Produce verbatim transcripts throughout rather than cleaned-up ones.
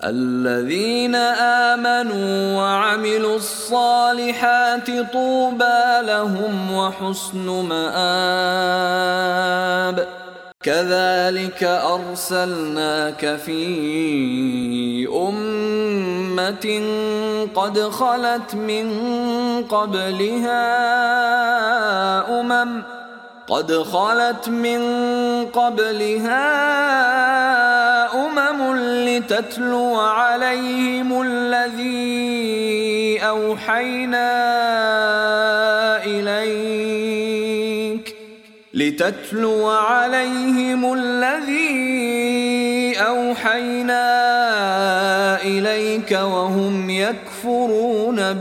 الذين آمنوا وعملوا الصالحات طوبى لهم وحسن مآب. كذلك أرسلناك في أمة قد خلت من قبلها أمم قد خلت من قبلها أمم لتتلو عليهم الذي أوحينا إليك لتتلو عليهم الذي أوحينا إليك وهم يكفرون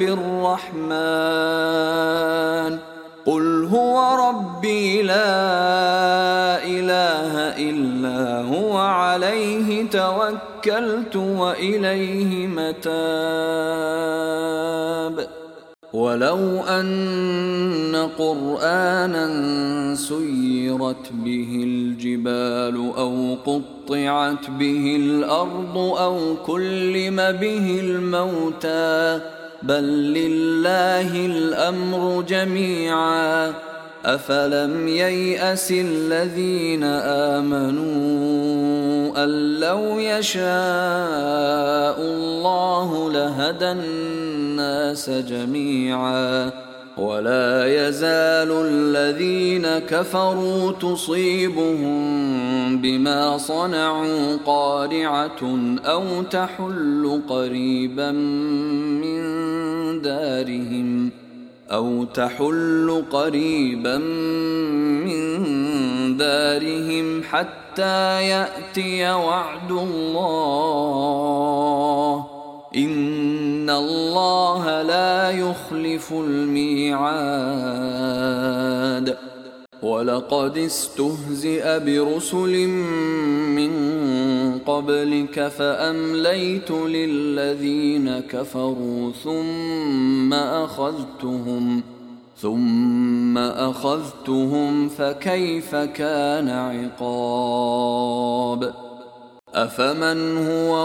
بالرحمن قل هو ربي لا إله إلا هو عليه توكلت وإليه متاب. ولو أن قرآنا سيرت به الجبال أو قطعت به الأرض أو كلم به الموتى بل لله الأمر جميعا أفلم ييأس الذين آمنوا أن لو يشاء الله لهدى الناس جميعا ولا يزال الذين كفروا تصيبهم بما صنعوا قارعة أو تحل قريبا من دارهم أو تحل قريبا من دارهم حتى يأتي وعد الله إن الله لا يخلف الميعاد. ولقد استهزئ برسل من قبلك فأمليت للذين كفروا ثم أخذتهم ثم أخذتهم فكيف كان عقاب. أفمن هو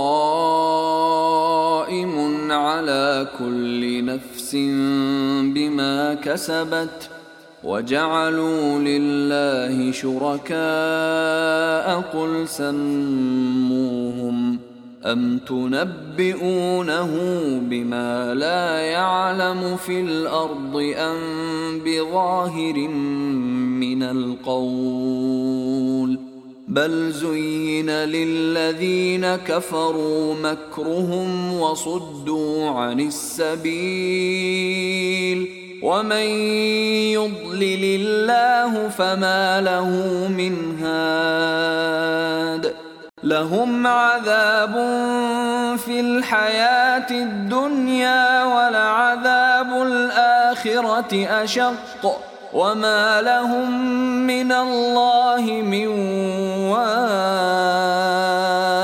قائم على كل نفس بما كسبت وجعلوا لله شركاء قل سموهم أم تنبئونه بما لا يعلم في الأرض أم بظاهر من القول بل زين للذين كفروا مكرهم وصدوا عن السبيل ومن يضلل الله فما له من هاد. لهم عذاب في الحياة الدنيا ولعذاب الآخرة أشق وما لهم من الله من واق.